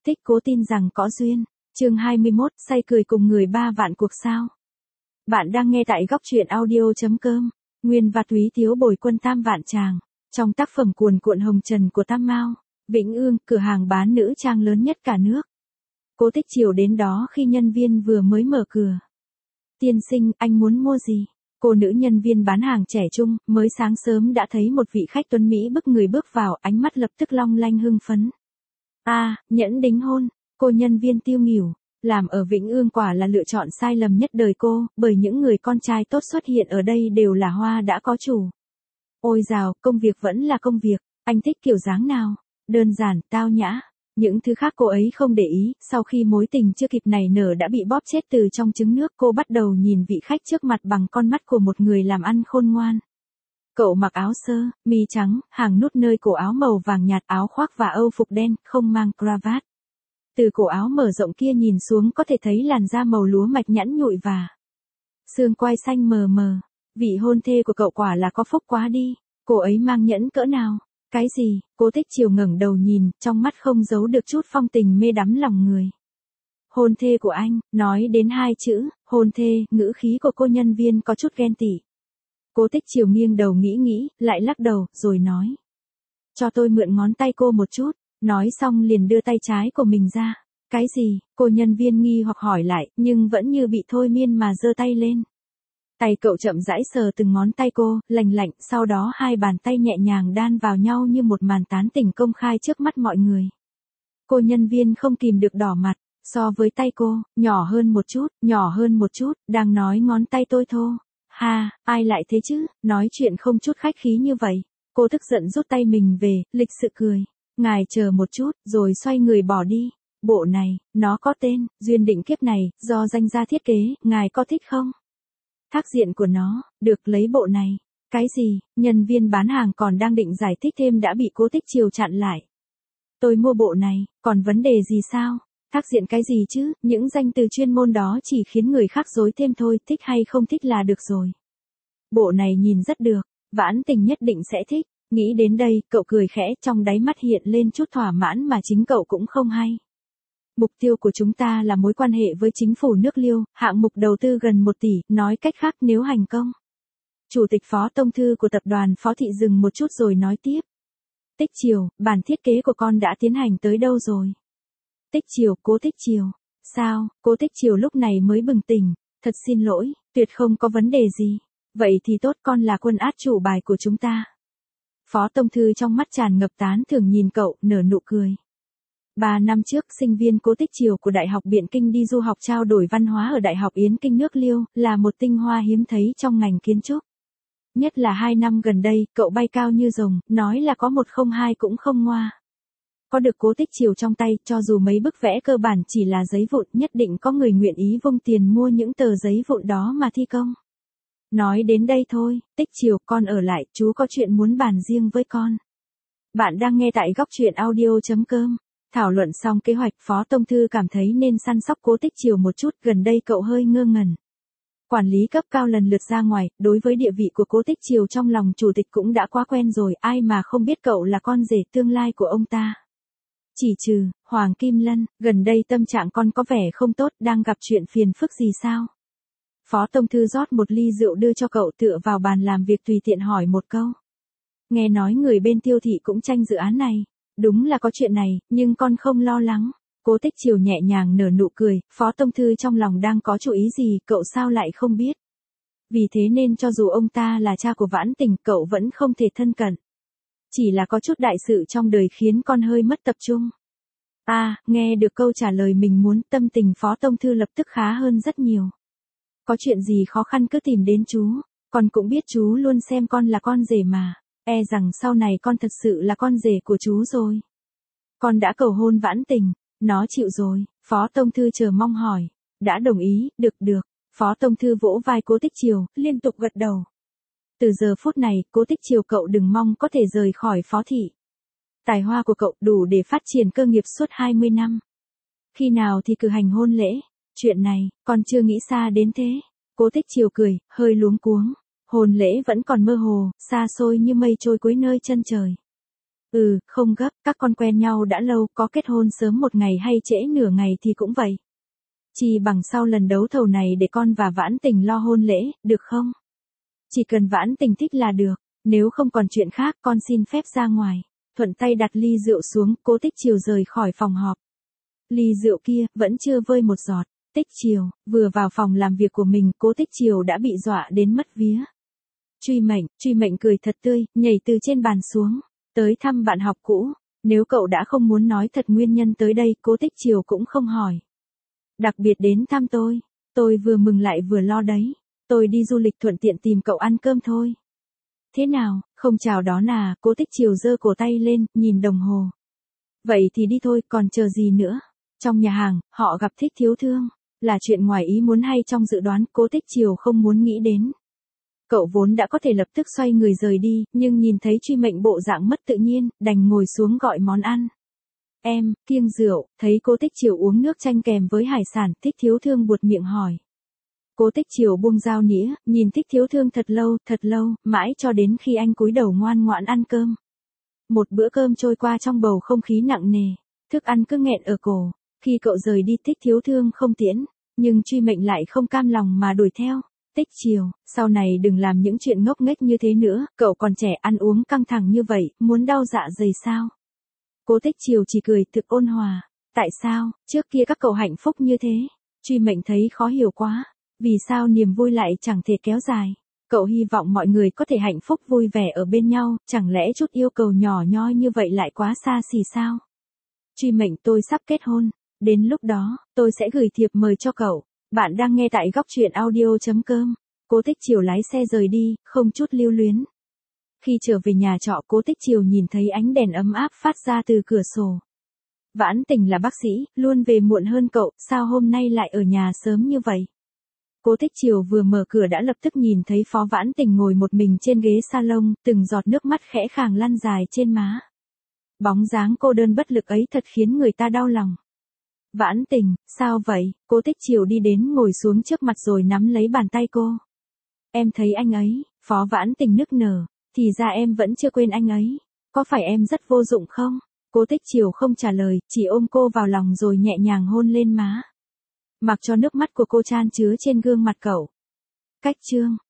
Tích Cố tin rằng có duyên. Chương 21, say cười cùng người 3 vạn cuộc sao. Bạn đang nghe tại góc truyện audio.com. Nguyên và Túy thiếu bồi quân tam vạn tràng. Trong tác phẩm Cuồn cuộn hồng trần của Tam Mao, Vĩnh Ương, cửa hàng bán nữ trang lớn nhất cả nước. Cố Tích Chiều đến đó khi nhân viên vừa mới mở cửa. Tiên sinh, anh muốn mua gì? Cô nữ nhân viên bán hàng trẻ trung, mới sáng sớm đã thấy một vị khách tuấn Mỹ bức người bước vào, ánh mắt lập tức long lanh hưng phấn. Nhẫn đính hôn. Cô nhân viên tiêu nghỉu. Làm ở Vĩnh Ương quả là lựa chọn sai lầm nhất đời cô, bởi những người con trai tốt xuất hiện ở đây đều là hoa đã có chủ. Ôi dào, công việc vẫn là công việc, anh thích kiểu dáng nào? Đơn giản, tao nhã. Những thứ khác cô ấy không để ý, sau khi mối tình chưa kịp nảy nở đã bị bóp chết từ trong trứng nước, cô bắt đầu nhìn vị khách trước mặt bằng con mắt của một người làm ăn khôn ngoan. Cậu mặc áo sơ, mi trắng, hàng nút nơi cổ áo màu vàng nhạt, áo khoác và âu phục đen, không mang cravat. Từ cổ áo mở rộng kia nhìn xuống có thể thấy làn da màu lúa mạch nhẵn nhụi và xương quai xanh mờ mờ. Vị hôn thê của cậu quả là có phúc quá đi. Cô ấy mang nhẫn cỡ nào? Cái gì? Cố Tích Chiều ngẩng đầu nhìn, trong mắt không giấu được chút phong tình mê đắm lòng người. Hôn thê của anh, nói đến 2 chữ, hôn thê, ngữ khí của cô nhân viên có chút ghen tị. Cố Tích Chiều nghiêng đầu nghĩ, lại lắc đầu, rồi nói. Cho tôi mượn ngón tay cô một chút. Nói xong liền đưa tay trái của mình ra. Cái gì? Cô nhân viên nghi hoặc hỏi lại, nhưng vẫn như bị thôi miên mà giơ tay lên. Tay cậu chậm rãi sờ từng ngón tay cô, lành lạnh, sau đó 2 bàn tay nhẹ nhàng đan vào nhau như một màn tán tỉnh công khai trước mắt mọi người. Cô nhân viên không kìm được đỏ mặt, so với tay cô, nhỏ hơn một chút, đang nói ngón tay tôi thô. Ha, ai lại thế chứ, nói chuyện không chút khách khí như vậy. Cô tức giận rút tay mình về, lịch sự cười. Ngài chờ một chút, rồi xoay người bỏ đi. Bộ này, nó có tên, duyên định kiếp này, do danh gia thiết kế, ngài có thích không? Thác diện của nó, được lấy bộ này. Cái gì? Nhân viên bán hàng còn đang định giải thích thêm đã bị Cố Tích Chiều chặn lại. Tôi mua bộ này, còn vấn đề gì sao? Thác diện cái gì chứ, những danh từ chuyên môn đó chỉ khiến người khác rối thêm thôi, thích hay không thích là được rồi. Bộ này nhìn rất được, Vãn Tình nhất định sẽ thích. Nghĩ đến đây, cậu cười khẽ, trong đáy mắt hiện lên chút thỏa mãn mà chính cậu cũng không hay. Mục tiêu của chúng ta là mối quan hệ với chính phủ nước Liêu, hạng mục đầu tư gần 1 tỷ, nói cách khác nếu thành công. Chủ tịch Phó Tông Thư của tập đoàn Phó Thị dừng một chút rồi nói tiếp. Tích Chiều, bản thiết kế của con đã tiến hành tới đâu rồi? Tích Chiều, Cố Tích Chiều. Sao? Cố Tích Chiều lúc này mới bừng tỉnh. Thật xin lỗi, tuyệt không có vấn đề gì. Vậy thì tốt, con là quân át chủ bài của chúng ta. Phó Tông Thư trong mắt tràn ngập tán thưởng nhìn cậu, nở nụ cười. 3 năm trước, sinh viên Cố Tích Chiều của Đại học Biện Kinh đi du học trao đổi văn hóa ở Đại học Yến Kinh nước Liêu, là một tinh hoa hiếm thấy trong ngành kiến trúc. Nhất là 2 năm gần đây, cậu bay cao như rồng, nói là có 102 cũng không ngoa. Có được Cố Tích Chiều trong tay, cho dù mấy bức vẽ cơ bản chỉ là giấy vụn, nhất định có người nguyện ý vung tiền mua những tờ giấy vụn đó mà thi công. Nói đến đây thôi, Tích Chiều, con ở lại, chú có chuyện muốn bàn riêng với con. Bạn đang nghe tại góc truyện audio.com. Thảo luận xong kế hoạch, Phó Tông Thư cảm thấy nên săn sóc Cố Tích Chiều một chút, gần đây cậu hơi ngơ ngẩn. Quản lý cấp cao lần lượt ra ngoài, đối với địa vị của Cố Tích Chiều trong lòng chủ tịch cũng đã quá quen rồi, ai mà không biết cậu là con rể tương lai của ông ta. Chỉ trừ, Hoàng Kim Lân, gần đây tâm trạng con có vẻ không tốt, đang gặp chuyện phiền phức gì sao? Phó Tông Thư rót một ly rượu đưa cho cậu, tựa vào bàn làm việc tùy tiện hỏi một câu. Nghe nói người bên Tiêu thị cũng tranh dự án này. Đúng là có chuyện này, nhưng con không lo lắng. Cố Tích Chiều nhẹ nhàng nở nụ cười, Phó Tông Thư trong lòng đang có chủ ý gì, cậu sao lại không biết. Vì thế nên cho dù ông ta là cha của Vãn Tình, cậu vẫn không thể thân cận. Chỉ là có chút đại sự trong đời khiến con hơi mất tập trung. Nghe được câu trả lời mình muốn, tâm tình Phó Tông Thư lập tức khá hơn rất nhiều. Có chuyện gì khó khăn cứ tìm đến chú, con cũng biết chú luôn xem con là con rể mà, e rằng sau này con thật sự là con rể của chú rồi. Con đã cầu hôn Vãn Tình, nó chịu rồi, Phó Tông Thư chờ mong hỏi, đã đồng ý, được, Phó Tông Thư vỗ vai Cố Tích Chiều, liên tục gật đầu. Từ giờ phút này, Cố Tích Chiều cậu đừng mong có thể rời khỏi Phó Thị. Tài hoa của cậu đủ để phát triển cơ nghiệp suốt 20 năm. Khi nào thì cử hành hôn lễ? Chuyện này, con chưa nghĩ xa đến thế. Cố Tích Chiều cười, hơi luống cuống. Hôn lễ vẫn còn mơ hồ, xa xôi như mây trôi cuối nơi chân trời. Không gấp, các con quen nhau đã lâu, có kết hôn sớm một ngày hay trễ nửa ngày thì cũng vậy. Chỉ bằng sau lần đấu thầu này để con và Vãn Tình lo hôn lễ, được không? Chỉ cần Vãn Tình thích là được, nếu không còn chuyện khác con xin phép ra ngoài. Thuận tay đặt ly rượu xuống, Cố Tích Chiều rời khỏi phòng họp. Ly rượu kia, vẫn chưa vơi một giọt. Tích Chiều, vừa vào phòng làm việc của mình, Cố Tích Chiều đã bị dọa đến mất vía. Truy Mệnh cười thật tươi, nhảy từ trên bàn xuống. Tới thăm bạn học cũ, nếu cậu đã không muốn nói thật nguyên nhân tới đây, Cố Tích Chiều cũng không hỏi. Đặc biệt đến thăm tôi vừa mừng lại vừa lo đấy. Tôi đi du lịch thuận tiện tìm cậu ăn cơm thôi. Thế nào, không chào đón à? Cố Tích Chiều giơ cổ tay lên, nhìn đồng hồ. Vậy thì đi thôi, còn chờ gì nữa? Trong nhà hàng, họ gặp Thích Thiếu Thương. Là chuyện ngoài ý muốn hay trong dự đoán, Cố Tích Chiều không muốn nghĩ đến. Cậu vốn đã có thể lập tức xoay người rời đi, nhưng nhìn thấy Truy Mệnh bộ dạng mất tự nhiên, đành ngồi xuống gọi món ăn. Em, kiêng rượu, thấy Cố Tích Chiều uống nước chanh kèm với hải sản, Thích Thiếu Thương buột miệng hỏi. Cố Tích Chiều buông dao nĩa, nhìn Thích Thiếu Thương thật lâu, mãi cho đến khi anh cúi đầu ngoan ngoãn ăn cơm. Một bữa cơm trôi qua trong bầu không khí nặng nề, thức ăn cứ nghẹn ở cổ. Khi cậu rời đi, Thích Thiếu Thương không tiễn, nhưng Truy Mệnh lại không cam lòng mà đuổi theo. Tích Chiều, sau này đừng làm những chuyện ngốc nghếch như thế nữa, cậu còn trẻ ăn uống căng thẳng như vậy, muốn đau dạ dày sao? Cố Tích Chiều chỉ cười thực ôn hòa. Tại sao, trước kia các cậu hạnh phúc như thế? Truy Mệnh thấy khó hiểu quá. Vì sao niềm vui lại chẳng thể kéo dài? Cậu hy vọng mọi người có thể hạnh phúc vui vẻ ở bên nhau, chẳng lẽ chút yêu cầu nhỏ nhoi như vậy lại quá xa xỉ sao? Truy Mệnh, tôi sắp kết hôn. Đến lúc đó, tôi sẽ gửi thiệp mời cho cậu. Bạn đang nghe tại góc truyện audio.com. Cố Tích Chiều lái xe rời đi, không chút lưu luyến. Khi trở về nhà trọ, Cố Tích Chiều nhìn thấy ánh đèn ấm áp phát ra từ cửa sổ. Vãn Tình là bác sĩ, luôn về muộn hơn cậu, sao hôm nay lại ở nhà sớm như vậy? Cố Tích Chiều vừa mở cửa đã lập tức nhìn thấy Phó Vãn Tình ngồi một mình trên ghế salon, từng giọt nước mắt khẽ khàng lăn dài trên má. Bóng dáng cô đơn bất lực ấy thật khiến người ta đau lòng. Vãn Tình, sao vậy? Cố Tích Chiều đi đến ngồi xuống trước mặt rồi nắm lấy bàn tay cô. Em thấy anh ấy, Phó Vãn Tình nức nở, thì ra em vẫn chưa quên anh ấy. Có phải em rất vô dụng không? Cố Tích Chiều không trả lời, chỉ ôm cô vào lòng rồi nhẹ nhàng hôn lên má. Mặc cho nước mắt của cô chan chứa trên gương mặt cậu. Cách chương